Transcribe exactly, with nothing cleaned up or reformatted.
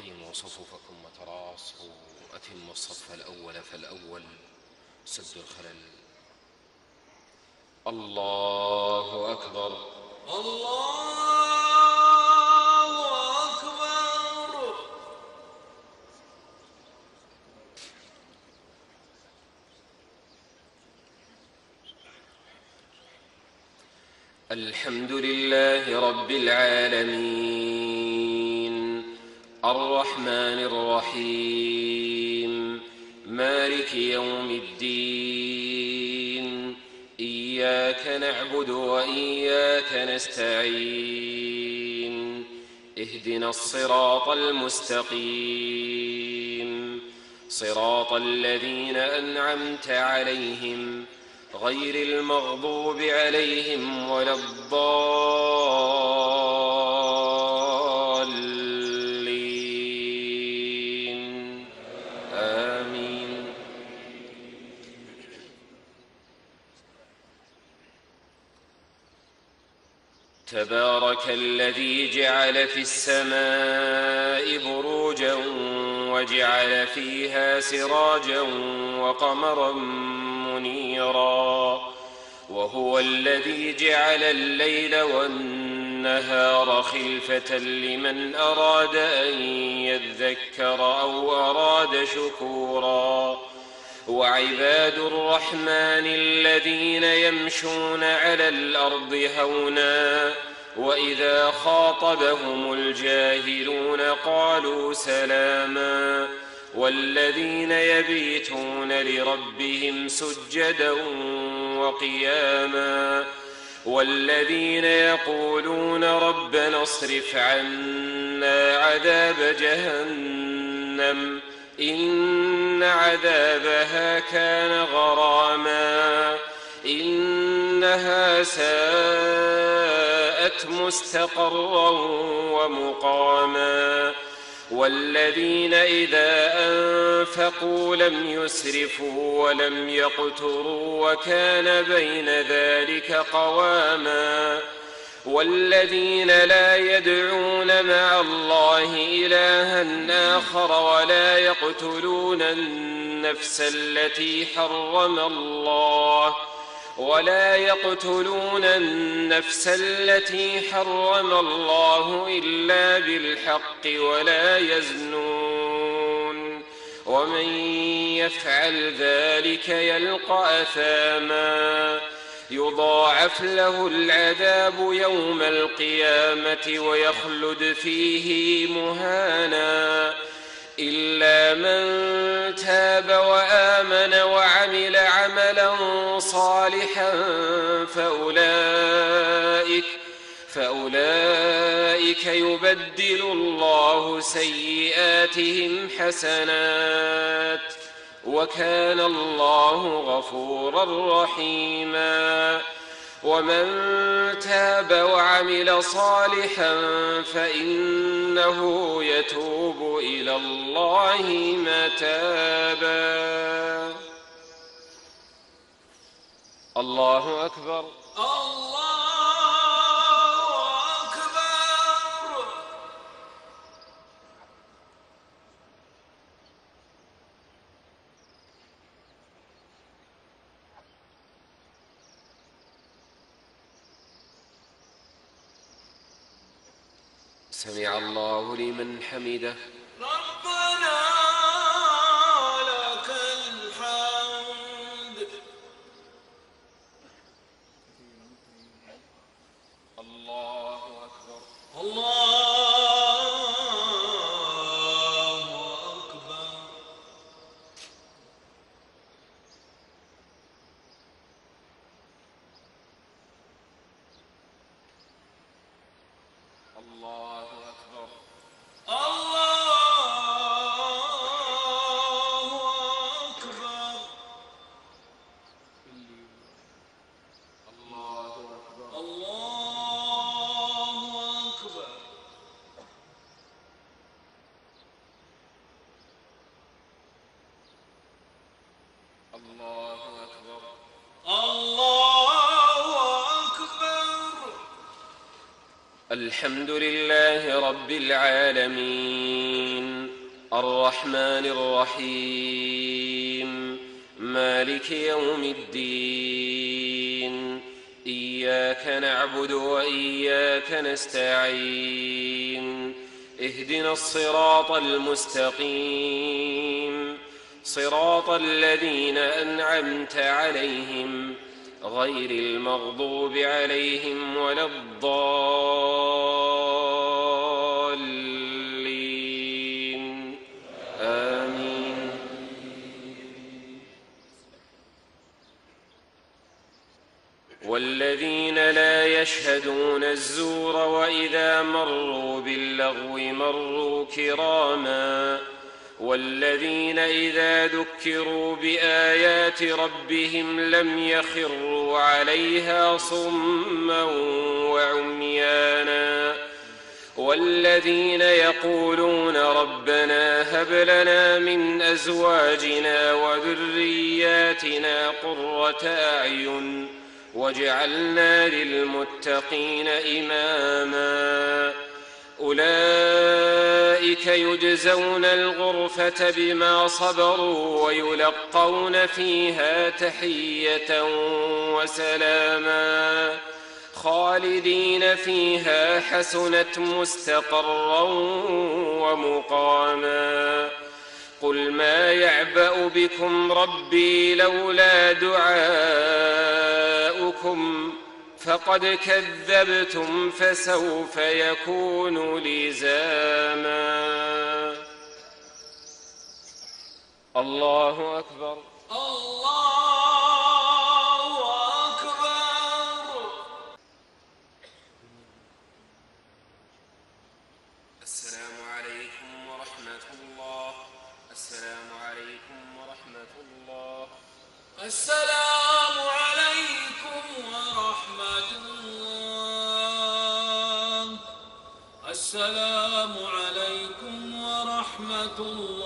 أقيموا صفوفكم وتراصوا وأتموا الصف الأول فالأول سد الخلل. الله أكبر. الله أكبر. الحمد لله رب العالمين الرحمن الرحيم مالك يوم الدين إياك نعبد وإياك نستعين اهدنا الصراط المستقيم صراط الذين أنعمت عليهم غير المغضوب عليهم ولا الضالين آمين. تبارك الذي جعل في السماء بروجا وجعل فيها سراجا وقمرا منيرا وهو الذي جعل الليل والنهار خلفة لمن أراد أن يذكر أو أراد شكورا. وعباد الرحمن الذين يمشون على الأرض هونا وإذا خاطبهم الجاهلون قالوا سلاما والذين يبيتون لربهم سجدا وقياما والذين يقولون ربنا اصرف عنا عذاب جهنم إن عذابها كان غراما إنها ساءت مستقرا ومقاما والذين إذا أنفقوا لم يسرفوا ولم يقتروا وكان بين ذلك قواما والذين لا يدعون مع الله إلها آخر ولا يقتلون النفس التي حرم الله ولا يقتلون النفس التي حرم الله إلا بالحق ولا يزنون ومن يفعل ذلك يلقى أثاما يضاعف له العذاب يوم القيامة ويخلد فيه مهانا إلا من تاب وآمن وعمل عملا صالحا فأولئك, فأولئك يبدل الله سيئاتهم حسنات وكان الله غفورا رحيما. ومن تاب وعمل صالحا فإنه يتوب إلى الله متابا. الله أكبر. الله أكبر. سمع الله لمن حمده. ربنا لك الحمد. الله أكبر. الله أكبر. الله أكبر. الله أكبر. الله أكبر. الله أكبر. الله أكبر. الله أكبر. الحمد لله رب العالمين الرحمن الرحيم مالك يوم الدين إياك نعبد وإياك نستعين اهدنا الصراط المستقيم صراط الذين أنعمت عليهم غير المغضوب عليهم ولا الضالين آمين. والذين لا يشهدون الزور وإذا مروا باللغو مروا كراما والذين إذا ذكروا بآيات ربهم لم يخروا عليها صما وعميانا والذين يقولون ربنا هب لنا من أزواجنا وذرياتنا قرة أعين واجعلنا للمتقين إماما أولئك يجزون الغرفة بما صبروا ويلقون فيها تحية وسلاما خالدين فيها حسنت مستقرا ومقاما قل ما يعبأ بكم ربي لولا دعاؤكم فقد كذبتم فسوف يكون لزاما. الله أكبر. الله أكبر. السلام عليكم ورحمة الله. السلام عليكم ورحمة الله. السلام عليكم ورحمة الله. السلام عليكم ورحمة الله.